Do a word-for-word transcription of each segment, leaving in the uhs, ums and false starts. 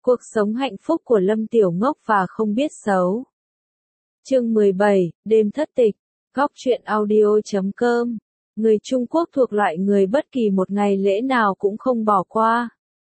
Cuộc sống hạnh phúc của Lâm Tiểu Ngốc và không biết xấu. Chương mười bảy, đêm thất tịch. Góc truyện audio chấm com. Người Trung Quốc thuộc loại người bất kỳ một ngày lễ nào cũng không bỏ qua.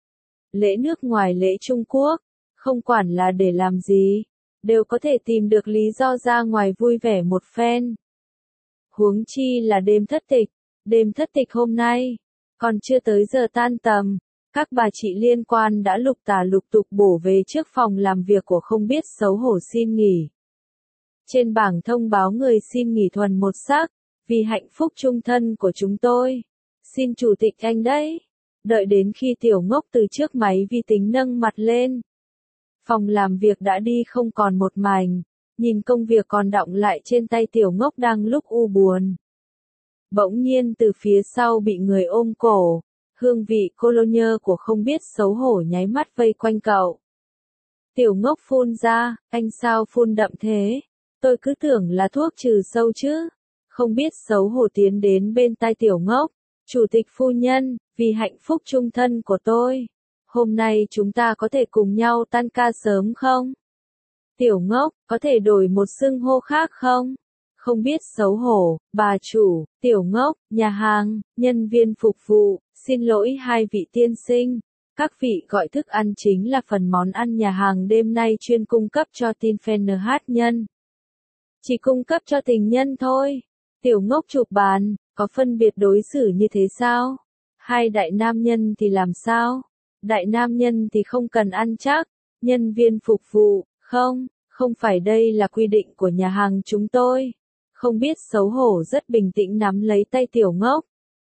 Lễ nước ngoài lễ Trung Quốc, không quản là để làm gì, đều có thể tìm được lý do ra ngoài vui vẻ một phen. Huống chi là đêm thất tịch, đêm thất tịch hôm nay, còn chưa tới giờ tan tầm. Các bà chị liên quan đã lục tả lục tục bổ về trước phòng làm việc của không biết xấu hổ xin nghỉ. Trên bảng thông báo người xin nghỉ thuần một sắc, vì hạnh phúc chung thân của chúng tôi. Xin chủ tịch anh đấy. Đợi đến khi Tiểu Ngốc từ trước máy vi tính nâng mặt lên. Phòng làm việc đã đi không còn một mảnh, nhìn công việc còn đọng lại trên tay Tiểu Ngốc đang lúc u buồn. Bỗng nhiên từ phía sau bị người ôm cổ. Hương vị cologne của không biết xấu hổ nháy mắt vây quanh cậu. Tiểu Ngốc phun ra, anh sao phun đậm thế? Tôi cứ tưởng là thuốc trừ sâu chứ. Không biết xấu hổ tiến đến bên tai Tiểu Ngốc. Chủ tịch phu nhân, vì hạnh phúc chung thân của tôi, hôm nay chúng ta có thể cùng nhau tan ca sớm không? Tiểu Ngốc, có thể đổi một xưng hô khác không? Không biết xấu hổ, bà chủ, Tiểu Ngốc, nhà hàng, nhân viên phục vụ, xin lỗi hai vị tiên sinh. Các vị gọi thức ăn chính là phần món ăn nhà hàng đêm nay chuyên cung cấp cho tin fan en hát nhân. Chỉ cung cấp cho tình nhân thôi. Tiểu Ngốc chụp bàn, có phân biệt đối xử như thế sao? Hai đại nam nhân thì làm sao? Đại nam nhân thì không cần ăn chắc. Nhân viên phục vụ, không, không phải đây là quy định của nhà hàng chúng tôi. Không biết xấu hổ rất bình tĩnh nắm lấy tay Tiểu Ngốc.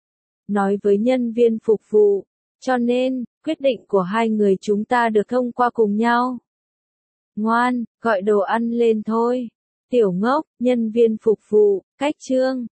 Nói với nhân viên phục vụ, cho nên, quyết định của hai người chúng ta được thông qua cùng nhau. Ngoan, gọi đồ ăn lên thôi. Tiểu Ngốc, nhân viên phục vụ, cách trương,